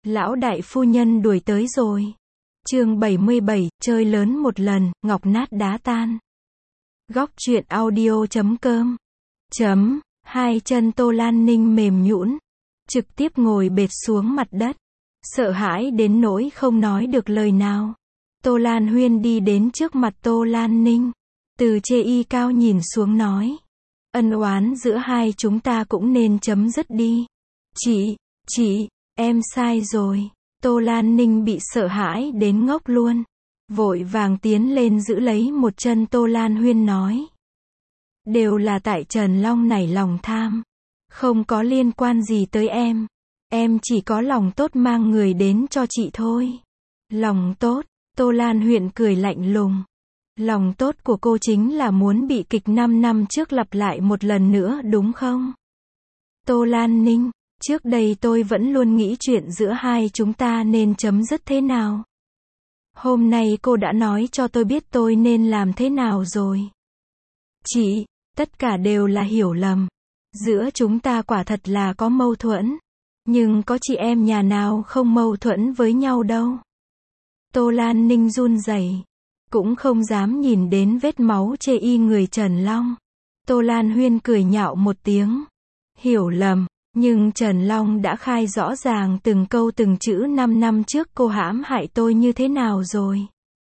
Lão đại phu nhân đuổi tới rồi. Chương 77, chơi lớn một lần, ngọc nát đá tan. Góc truyện audio.com. Hai chân Tô Lan Ninh mềm nhũn, trực tiếp ngồi bệt xuống mặt đất, sợ hãi đến nỗi không nói được lời nào. Tô Lan Huyên đi đến trước mặt Tô Lan Ninh, từ chê y cao nhìn xuống nói, ân oán giữa hai chúng ta cũng nên chấm dứt đi. Chị, em sai rồi. Tô Lan Ninh bị sợ hãi đến ngốc luôn, vội vàng tiến lên giữ lấy một chân Tô Lan Huyên nói, đều là tại Trần Long nảy lòng tham, không có liên quan gì tới em chỉ có lòng tốt mang người đến cho chị thôi. Lòng tốt? Tô Lan Huyên cười lạnh lùng. Lòng tốt của cô chính là muốn bị kịch 5 năm trước lặp lại một lần nữa đúng không? Tô Lan Ninh, trước đây tôi vẫn luôn nghĩ chuyện giữa hai chúng ta nên chấm dứt thế nào. Hôm nay cô đã nói cho tôi biết tôi nên làm thế nào rồi. Chị, tất cả đều là hiểu lầm. Giữa chúng ta quả thật là có mâu thuẫn. Nhưng có chị em nhà nào không mâu thuẫn với nhau đâu. Tô Lan Ninh run rẩy, cũng không dám nhìn đến vết máu chê y người Trần Long. Tô Lan Huyên cười nhạo một tiếng. Hiểu lầm, nhưng Trần Long đã khai rõ ràng từng câu từng chữ 5 năm trước cô hãm hại tôi như thế nào rồi.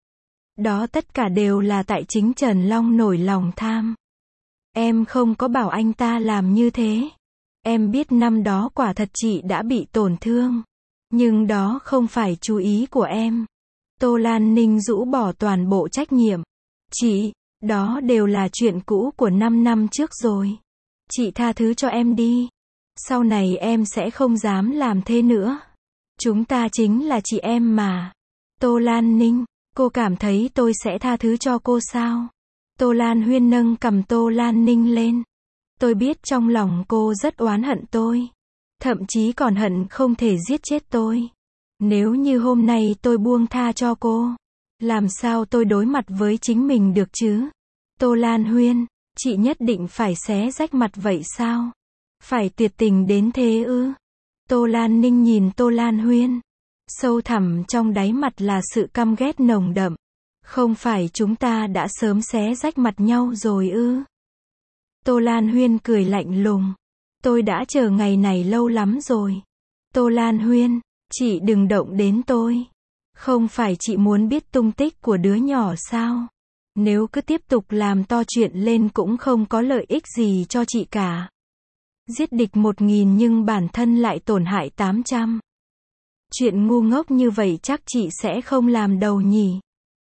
Đó tất cả đều là tại chính Trần Long nổi lòng tham. Em không có bảo anh ta làm như thế. Em biết năm đó quả thật chị đã bị tổn thương. Nhưng đó không phải chú ý của em. Tô Lan Ninh rũ bỏ toàn bộ trách nhiệm. Chị, đó đều là chuyện cũ của 5 năm trước rồi. Chị tha thứ cho em đi. Sau này em sẽ không dám làm thế nữa. Chúng ta chính là chị em mà. Tô Lan Ninh, cô cảm thấy tôi sẽ tha thứ cho cô sao? Tô Lan Huyên nâng cằm Tô Lan Ninh lên. Tôi biết trong lòng cô rất oán hận tôi. Thậm chí còn hận không thể giết chết tôi. Nếu như hôm nay tôi buông tha cho cô, làm sao tôi đối mặt với chính mình được chứ? Tô Lan Huyên, chị nhất định phải xé rách mặt vậy sao? Phải tuyệt tình đến thế ư? Tô Lan Ninh nhìn Tô Lan Huyên. Sâu thẳm trong đáy mặt là sự căm ghét nồng đậm. Không phải chúng ta đã sớm xé rách mặt nhau rồi ư? Tô Lan Huyên cười lạnh lùng. Tôi đã chờ ngày này lâu lắm rồi. Tô Lan Huyên, chị đừng động đến tôi. Không phải chị muốn biết tung tích của đứa nhỏ sao? Nếu cứ tiếp tục làm to chuyện lên cũng không có lợi ích gì cho chị cả. Giết địch 1000 nhưng bản thân lại tổn hại 800. Chuyện ngu ngốc như vậy chắc chị sẽ không làm đâu nhỉ.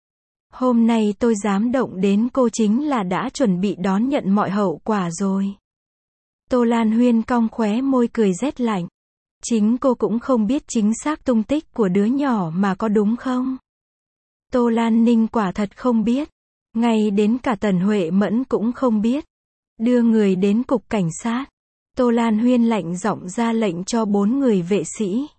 Hôm nay tôi dám động đến cô chính là đã chuẩn bị đón nhận mọi hậu quả rồi. Tô Lan Huyên cong khóe môi cười rét lạnh. Chính cô cũng không biết chính xác tung tích của đứa nhỏ mà có đúng không? Tô Lan Ninh quả thật không biết. Ngay đến cả Tần Huệ Mẫn cũng không biết. Đưa người đến cục cảnh sát. Tô Lan Huyên lạnh giọng ra lệnh cho 4 người vệ sĩ.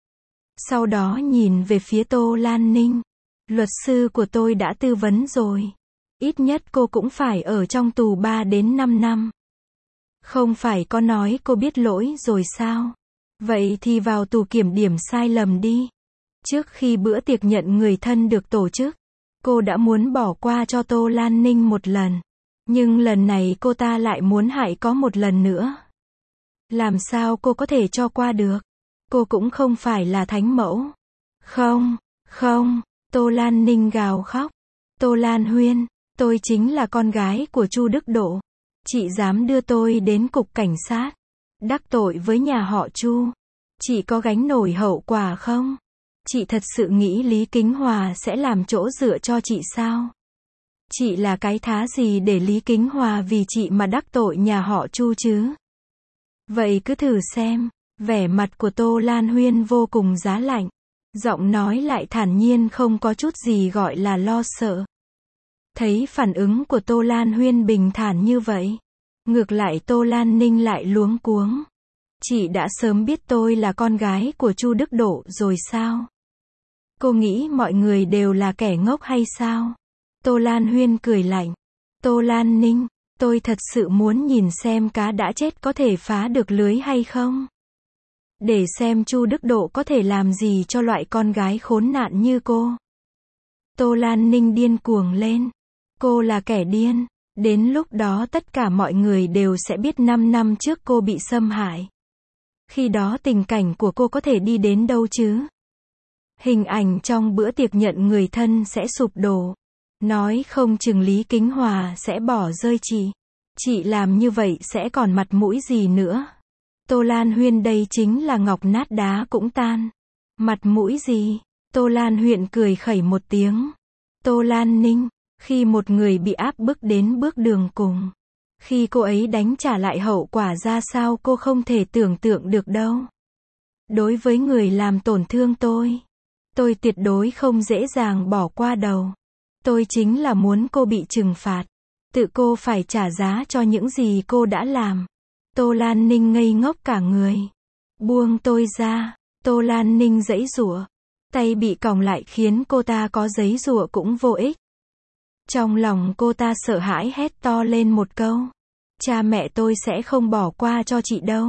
Sau đó nhìn về phía Tô Lan Ninh. Luật sư của tôi đã tư vấn rồi. Ít nhất cô cũng phải ở trong tù 3 đến 5 năm. Không phải có nói cô biết lỗi rồi sao? Vậy thì vào tù kiểm điểm sai lầm đi. Trước khi bữa tiệc nhận người thân được tổ chức, cô đã muốn bỏ qua cho Tô Lan Ninh một lần. Nhưng lần này cô ta lại muốn hại có một lần nữa. Làm sao cô có thể cho qua được? Cô cũng không phải là thánh mẫu. Không, Tô Lan Ninh gào khóc. Tô Lan Huyên, tôi chính là con gái của Chu Đức Độ. Chị dám đưa tôi đến cục cảnh sát, đắc tội với nhà họ Chu. Chị có gánh nổi hậu quả không? Chị thật sự nghĩ Lý Kính Hòa sẽ làm chỗ dựa cho chị sao? Chị là cái thá gì để Lý Kính Hòa vì chị mà đắc tội nhà họ Chu chứ? Vậy cứ thử xem. Vẻ mặt của Tô Lan Huyên vô cùng giá lạnh. Giọng nói lại thản nhiên không có chút gì gọi là lo sợ. Thấy phản ứng của Tô Lan Huyên bình thản như vậy, ngược lại Tô Lan Ninh lại luống cuống. Chị đã sớm biết tôi là con gái của Chu Đức Độ rồi sao? Cô nghĩ mọi người đều là kẻ ngốc hay sao? Tô Lan Huyên cười lạnh. Tô Lan Ninh, tôi thật sự muốn nhìn xem cá đã chết có thể phá được lưới hay không? để xem Chu Đức Độ có thể làm gì cho loại con gái khốn nạn như cô. Tô Lan Ninh điên cuồng lên. Cô là kẻ điên. Đến lúc đó tất cả mọi người đều sẽ biết 5 năm trước cô bị xâm hại. Khi đó tình cảnh của cô có thể đi đến đâu chứ? Hình ảnh trong bữa tiệc nhận người thân sẽ sụp đổ. Nói không chừng Lý Kính Hòa sẽ bỏ rơi chị. Chị làm như vậy sẽ còn mặt mũi gì nữa? Tô Lan Huyên đây chính là ngọc nát đá cũng tan. Mặt mũi gì? Tô Lan Huyên cười khẩy một tiếng. Tô Lan Ninh, khi một người bị áp bức đến bước đường cùng, khi cô ấy đánh trả lại hậu quả ra sao cô không thể tưởng tượng được đâu. Đối với người làm tổn thương tôi tuyệt đối không dễ dàng bỏ qua đâu. Tôi chính là muốn cô bị trừng phạt. Tự cô phải trả giá cho những gì cô đã làm. Tô Lan Ninh ngây ngốc cả người. Buông tôi ra. Tô Lan Ninh giãy giụa. Tay bị còng lại khiến cô ta có giãy giụa cũng vô ích. Trong lòng cô ta sợ hãi hét to lên một câu. Cha mẹ tôi sẽ không bỏ qua cho chị đâu.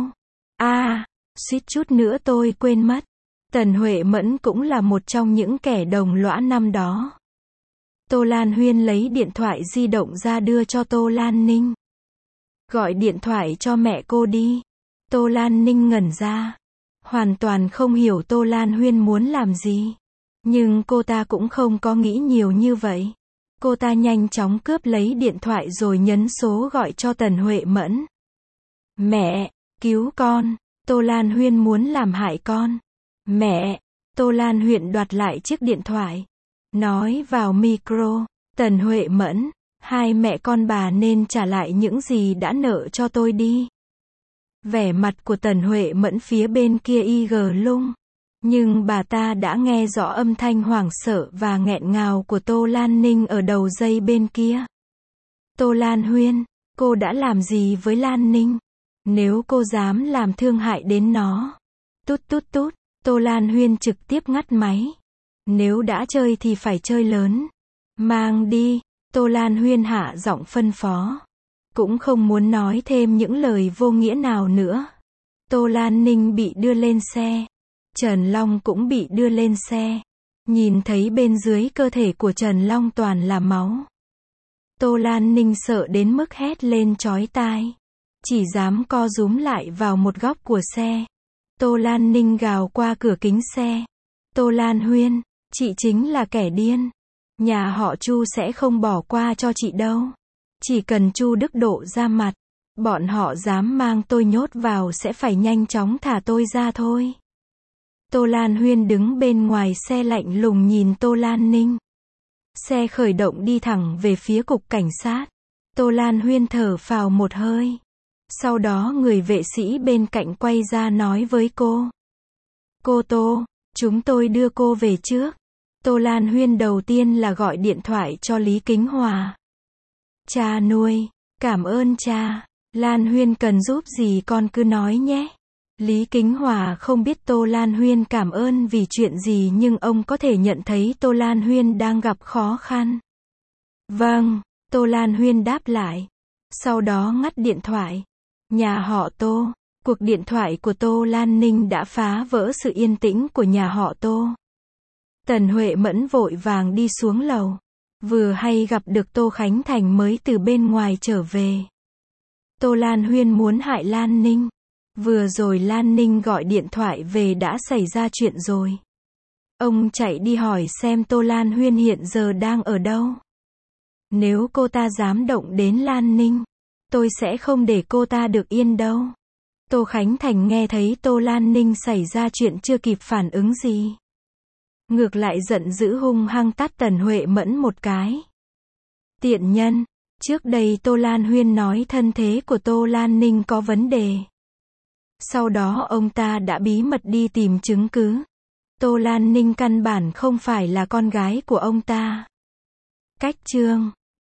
Suýt chút nữa tôi quên mất. Tần Huệ Mẫn cũng là một trong những kẻ đồng lõa năm đó. Tô Lan Huyên lấy điện thoại di động ra đưa cho Tô Lan Ninh. Gọi điện thoại cho mẹ cô đi. Tô Lan Ninh ngẩn ra. Hoàn toàn không hiểu Tô Lan Huyên muốn làm gì. Nhưng cô ta cũng không có nghĩ nhiều như vậy. Cô ta nhanh chóng cướp lấy điện thoại rồi nhấn số gọi cho Tần Huệ Mẫn. Mẹ, cứu con. Tô Lan Huyên muốn làm hại con. Mẹ. Tô Lan Huyên đoạt lại chiếc điện thoại. Nói vào micro. Tần Huệ Mẫn, hai mẹ con bà nên trả lại những gì đã nợ cho tôi đi. Vẻ mặt của Tần Huệ Mẫn phía bên kia y gờ lung. Nhưng bà ta đã nghe rõ âm thanh hoảng sợ và nghẹn ngào của Tô Lan Ninh ở đầu dây bên kia. Tô Lan Huyên, cô đã làm gì với Lan Ninh? Nếu cô dám làm thương hại đến nó. Tút tút tút, Tô Lan Huyên trực tiếp ngắt máy. Nếu đã chơi thì phải chơi lớn. Mang đi, Tô Lan Huyên hạ giọng phân phó. Cũng không muốn nói thêm những lời vô nghĩa nào nữa. Tô Lan Ninh bị đưa lên xe. Trần Long cũng bị đưa lên xe. Nhìn thấy bên dưới cơ thể của Trần Long toàn là máu. Tô Lan Ninh sợ đến mức hét lên chói tai. Chỉ dám co rúm lại vào một góc của xe. Tô Lan Ninh gào qua cửa kính xe. Tô Lan Huyên, chị chính là kẻ điên. Nhà họ Chu sẽ không bỏ qua cho chị đâu. Chỉ cần Chu Đức Độ ra mặt, bọn họ dám mang tôi nhốt vào sẽ phải nhanh chóng thả tôi ra thôi. Tô Lan Huyên đứng bên ngoài xe lạnh lùng nhìn Tô Lan Ninh. Xe khởi động đi thẳng về phía cục cảnh sát. Tô Lan Huyên thở phào một hơi. Sau đó người vệ sĩ bên cạnh quay ra nói với cô. Cô Tô, chúng tôi đưa cô về trước. Tô Lan Huyên đầu tiên là gọi điện thoại cho Lý Kính Hòa. Cha nuôi, cảm ơn cha. Lan Huyên cần giúp gì con cứ nói nhé. Lý Kính Hòa không biết Tô Lan Huyên cảm ơn vì chuyện gì nhưng ông có thể nhận thấy Tô Lan Huyên đang gặp khó khăn. Vâng, Tô Lan Huyên đáp lại. Sau đó ngắt điện thoại. Nhà họ Tô, cuộc điện thoại của Tô Lan Ninh đã phá vỡ sự yên tĩnh của nhà họ Tô. Tần Huệ Mẫn vội vàng đi xuống lầu. Vừa hay gặp được Tô Khánh Thành mới từ bên ngoài trở về. Tô Lan Huyên muốn hại Lan Ninh. Vừa rồi Lan Ninh gọi điện thoại về đã xảy ra chuyện rồi. Ông chạy đi hỏi xem Tô Lan Huyên hiện giờ đang ở đâu. Nếu cô ta dám động đến Lan Ninh, tôi sẽ không để cô ta được yên đâu. Tô Khánh Thành nghe thấy Tô Lan Ninh xảy ra chuyện chưa kịp phản ứng gì. Ngược lại giận dữ hung hăng tát Tần Huệ Mẫn một cái. Tiện nhân, trước đây Tô Lan Huyên nói thân thế của Tô Lan Ninh có vấn đề. Sau đó ông ta đã bí mật đi tìm chứng cứ. Tô Lan Ninh căn bản không phải là con gái của ông ta. Cách chương